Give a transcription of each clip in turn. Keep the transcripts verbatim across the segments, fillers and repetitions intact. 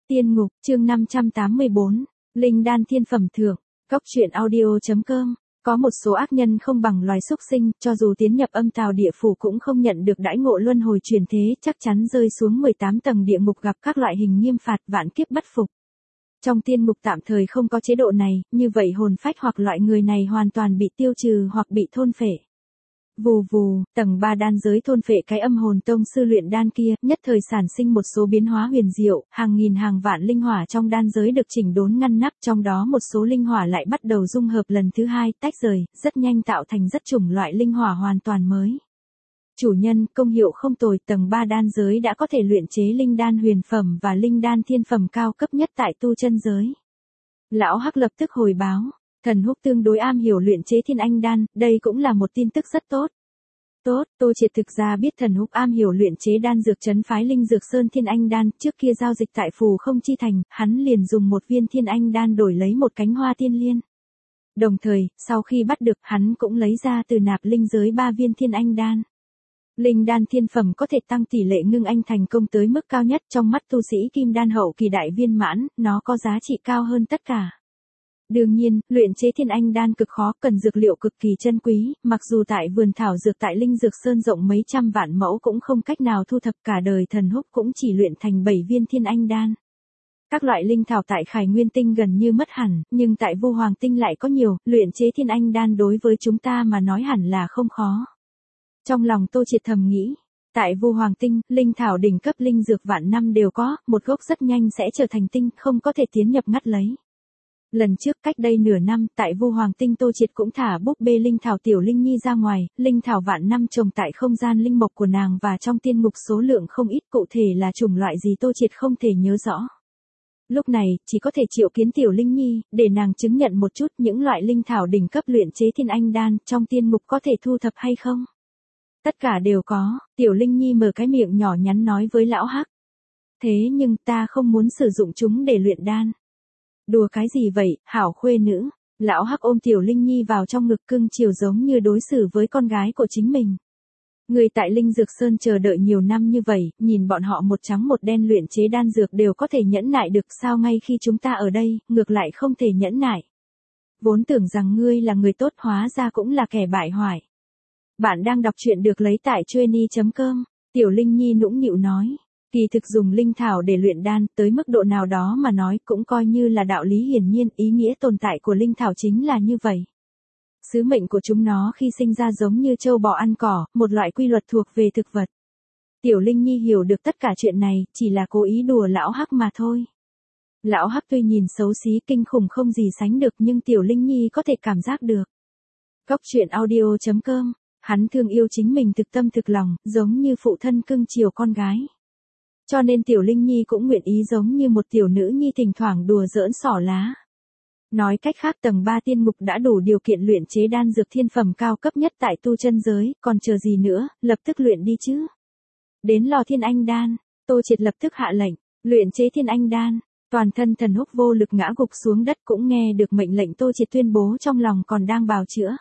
Tiên ngục, chương năm trăm tám mươi bốn, Linh đan thiên phẩm thưởng, Cốc truyện audio.com. Có một số ác nhân không bằng loài súc sinh, cho dù tiến nhập âm tào địa phủ cũng không nhận được đãi ngộ luân hồi truyền thế, chắc chắn rơi xuống mười tám tầng địa ngục gặp các loại hình nghiêm phạt vạn kiếp bất phục. Trong tiên ngục tạm thời không có chế độ này, như vậy hồn phách hoặc loại người này hoàn toàn bị tiêu trừ hoặc bị thôn phệ. Vù vù, tầng ba đan giới thôn phệ cái âm hồn tông sư luyện đan kia, nhất thời sản sinh một số biến hóa huyền diệu, hàng nghìn hàng vạn linh hỏa trong đan giới được chỉnh đốn ngăn nắp, trong đó một số linh hỏa lại bắt đầu dung hợp lần thứ hai, tách rời, rất nhanh tạo thành rất chủng loại linh hỏa hoàn toàn mới. Chủ nhân, công hiệu không tồi, tầng ba đan giới đã có thể luyện chế linh đan huyền phẩm và linh đan thiên phẩm cao cấp nhất tại tu chân giới. Lão Hắc lập tức hồi báo. Thần Húc tương đối am hiểu luyện chế thiên anh đan, đây cũng là một tin tức rất tốt. Tốt, Tô Triệt thực ra biết Thần Húc am hiểu luyện chế đan dược trấn phái linh dược sơn thiên anh đan, trước kia giao dịch tại phù không chi thành, hắn liền dùng một viên thiên anh đan đổi lấy một cánh hoa tiên liên. Đồng thời, sau khi bắt được, hắn cũng lấy ra từ nạp linh giới ba viên thiên anh đan. Linh đan thiên phẩm có thể tăng tỷ lệ ngưng anh thành công tới mức cao nhất trong mắt tu sĩ kim đan hậu kỳ đại viên mãn, nó có giá trị cao hơn tất cả. Đương nhiên, luyện chế thiên anh đan cực khó, cần dược liệu cực kỳ chân quý, mặc dù tại vườn thảo dược tại Linh Dược Sơn rộng mấy trăm vạn mẫu cũng không cách nào thu thập, cả đời Thần Húc cũng chỉ luyện thành bảy viên thiên anh đan. Các loại linh thảo tại Khải Nguyên Tinh gần như mất hẳn, nhưng tại Vu Hoàng Tinh lại có nhiều, luyện chế thiên anh đan đối với chúng ta mà nói hẳn là không khó. Trong lòng Tô Triệt thầm nghĩ, tại Vu Hoàng Tinh, linh thảo đỉnh cấp linh dược vạn năm đều có, một gốc rất nhanh sẽ trở thành tinh, không có thể tiến nhập ngắt lấy. Lần trước cách đây nửa năm, tại Vu Hoàng Tinh Tô Triệt cũng thả búp bê linh thảo tiểu linh nhi ra ngoài, linh thảo vạn năm trồng tại không gian linh mộc của nàng và trong tiên ngục số lượng không ít, cụ thể là chủng loại gì Tô Triệt không thể nhớ rõ. Lúc này, chỉ có thể triệu kiến tiểu linh nhi, để nàng chứng nhận một chút những loại linh thảo đỉnh cấp luyện chế thiên anh đan, trong tiên ngục có thể thu thập hay không. Tất cả đều có, tiểu linh nhi mở cái miệng nhỏ nhắn nói với lão Hắc. Thế nhưng ta không muốn sử dụng chúng để luyện đan. Đùa cái gì vậy, hảo khuê nữ. Lão Hắc ôm tiểu linh nhi vào trong ngực cưng chiều giống như đối xử với con gái của chính mình. Người tại Linh Dược Sơn chờ đợi nhiều năm như vậy, nhìn bọn họ một trắng một đen luyện chế đan dược đều có thể nhẫn nại được, sao ngay khi chúng ta ở đây, ngược lại không thể nhẫn nại. Vốn tưởng rằng ngươi là người tốt, hóa ra cũng là kẻ bại hoại. Bạn đang đọc truyện được lấy tại chueni chấm com, tiểu linh nhi nũng nịu nói. Kỳ thực dùng linh thảo để luyện đan, tới mức độ nào đó mà nói cũng coi như là đạo lý hiển nhiên, ý nghĩa tồn tại của linh thảo chính là như vậy. Sứ mệnh của chúng nó khi sinh ra giống như trâu bò ăn cỏ, một loại quy luật thuộc về thực vật. Tiểu Linh Nhi hiểu được tất cả chuyện này, chỉ là cố ý đùa lão Hắc mà thôi. Lão Hắc tuy nhìn xấu xí kinh khủng không gì sánh được nhưng Tiểu Linh Nhi có thể cảm giác được. Cốc truyện audio.com, hắn thương yêu chính mình thực tâm thực lòng, giống như phụ thân cưng chiều con gái. Cho nên tiểu Linh Nhi cũng nguyện ý giống như một tiểu nữ nhi thỉnh thoảng đùa giỡn xỏ lá. Nói cách khác tầng ba tiên ngục đã đủ điều kiện luyện chế đan dược thiên phẩm cao cấp nhất tại tu chân giới, còn chờ gì nữa, lập tức luyện đi chứ. Đến lò thiên anh đan, Tô Triệt lập tức hạ lệnh, luyện chế thiên anh đan, toàn thân Thần Húc vô lực ngã gục xuống đất cũng nghe được mệnh lệnh Tô Triệt tuyên bố trong lòng còn đang bào chữa.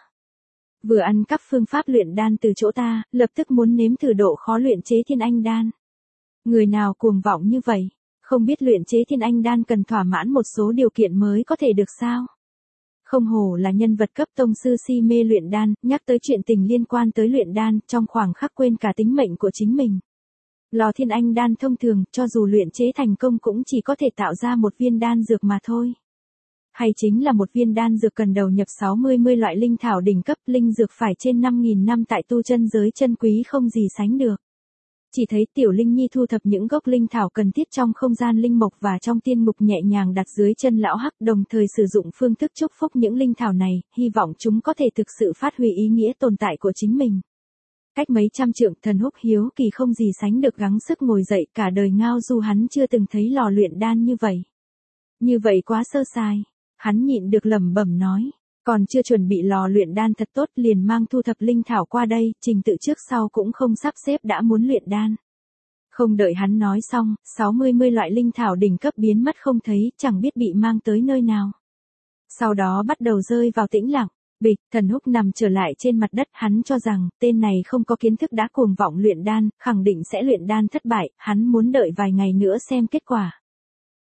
Vừa ăn cắp phương pháp luyện đan từ chỗ ta, lập tức muốn nếm thử độ khó luyện chế thiên anh đan. Người nào cuồng vọng như vậy, không biết luyện chế thiên anh đan cần thỏa mãn một số điều kiện mới có thể được sao? Không hổ là nhân vật cấp tông sư si mê luyện đan, nhắc tới chuyện tình liên quan tới luyện đan, trong khoảng khắc quên cả tính mệnh của chính mình. Lò thiên anh đan thông thường, cho dù luyện chế thành công cũng chỉ có thể tạo ra một viên đan dược mà thôi. Hay chính là một viên đan dược cần đầu nhập sáu mươi mươi loại linh thảo đỉnh cấp, linh dược phải trên năm nghìn năm tại tu chân giới chân quý không gì sánh được. Chỉ thấy tiểu Linh Nhi thu thập những gốc linh thảo cần thiết trong không gian linh mộc và trong tiên ngục nhẹ nhàng đặt dưới chân lão Hắc, đồng thời sử dụng phương thức chúc phúc những linh thảo này, hy vọng chúng có thể thực sự phát huy ý nghĩa tồn tại của chính mình. Cách mấy trăm trượng, Thần Húc hiếu kỳ không gì sánh được gắng sức ngồi dậy, cả đời ngao du hắn chưa từng thấy lò luyện đan như vậy. Như vậy quá sơ sài, hắn nhịn được lẩm bẩm nói. Còn chưa chuẩn bị lò luyện đan thật tốt liền mang thu thập linh thảo qua đây, trình tự trước sau cũng không sắp xếp đã muốn luyện đan. Không đợi hắn nói xong, sáu mươi mươi loại linh thảo đỉnh cấp biến mất không thấy, chẳng biết bị mang tới nơi nào. Sau đó bắt đầu rơi vào tĩnh lặng, bịch, Thần Húc nằm trở lại trên mặt đất, hắn cho rằng, tên này không có kiến thức đã cuồng vọng luyện đan, khẳng định sẽ luyện đan thất bại, hắn muốn đợi vài ngày nữa xem kết quả.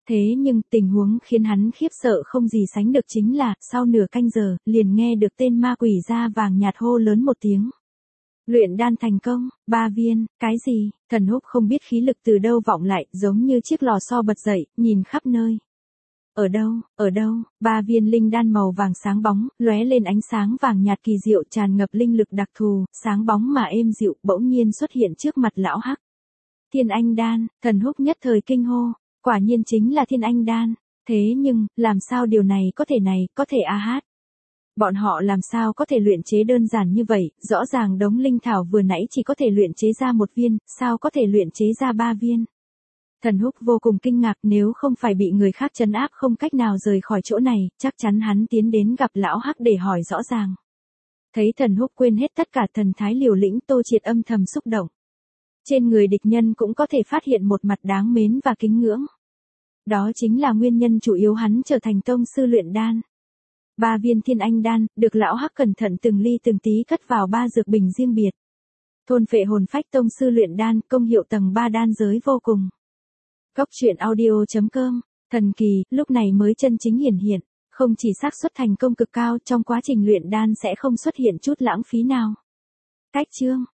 Thế nhưng tình huống khiến hắn khiếp sợ không gì sánh được chính là, sau nửa canh giờ, liền nghe được tên ma quỷ da vàng nhạt hô lớn một tiếng. Luyện đan thành công, ba viên, cái gì? Thần Húc không biết khí lực từ đâu vọng lại, giống như chiếc lò xo bật dậy, nhìn khắp nơi. Ở đâu, ở đâu, ba viên linh đan màu vàng sáng bóng, lóe lên ánh sáng vàng nhạt kỳ diệu tràn ngập linh lực đặc thù, sáng bóng mà êm dịu, bỗng nhiên xuất hiện trước mặt lão hắc. Thiên Anh đan, Thần Húc nhất thời kinh hô, quả nhiên chính là Thiên Anh đan, thế nhưng, làm sao điều này có thể này, có thể a hát. Bọn họ làm sao có thể luyện chế đơn giản như vậy, rõ ràng đống linh thảo vừa nãy chỉ có thể luyện chế ra một viên, sao có thể luyện chế ra ba viên. Thần Húc vô cùng kinh ngạc, nếu không phải bị người khác trấn áp không cách nào rời khỏi chỗ này, chắc chắn hắn tiến đến gặp lão hắc để hỏi rõ ràng. Thấy Thần Húc quên hết tất cả thần thái liều lĩnh, Tô Triệt âm thầm xúc động. Trên người địch nhân cũng có thể phát hiện một mặt đáng mến và kính ngưỡng. Đó chính là nguyên nhân chủ yếu hắn trở thành tông sư luyện đan. Ba viên Thiên Anh đan, được lão hắc cẩn thận từng ly từng tí cất vào ba dược bình riêng biệt. Thôn phệ hồn phách tông sư luyện đan, công hiệu tầng ba đan giới vô cùng. Góc truyện audio chấm com, thần kỳ, lúc này mới chân chính hiển hiện, không chỉ xác suất thành công cực cao, trong quá trình luyện đan sẽ không xuất hiện chút lãng phí nào. Cách chương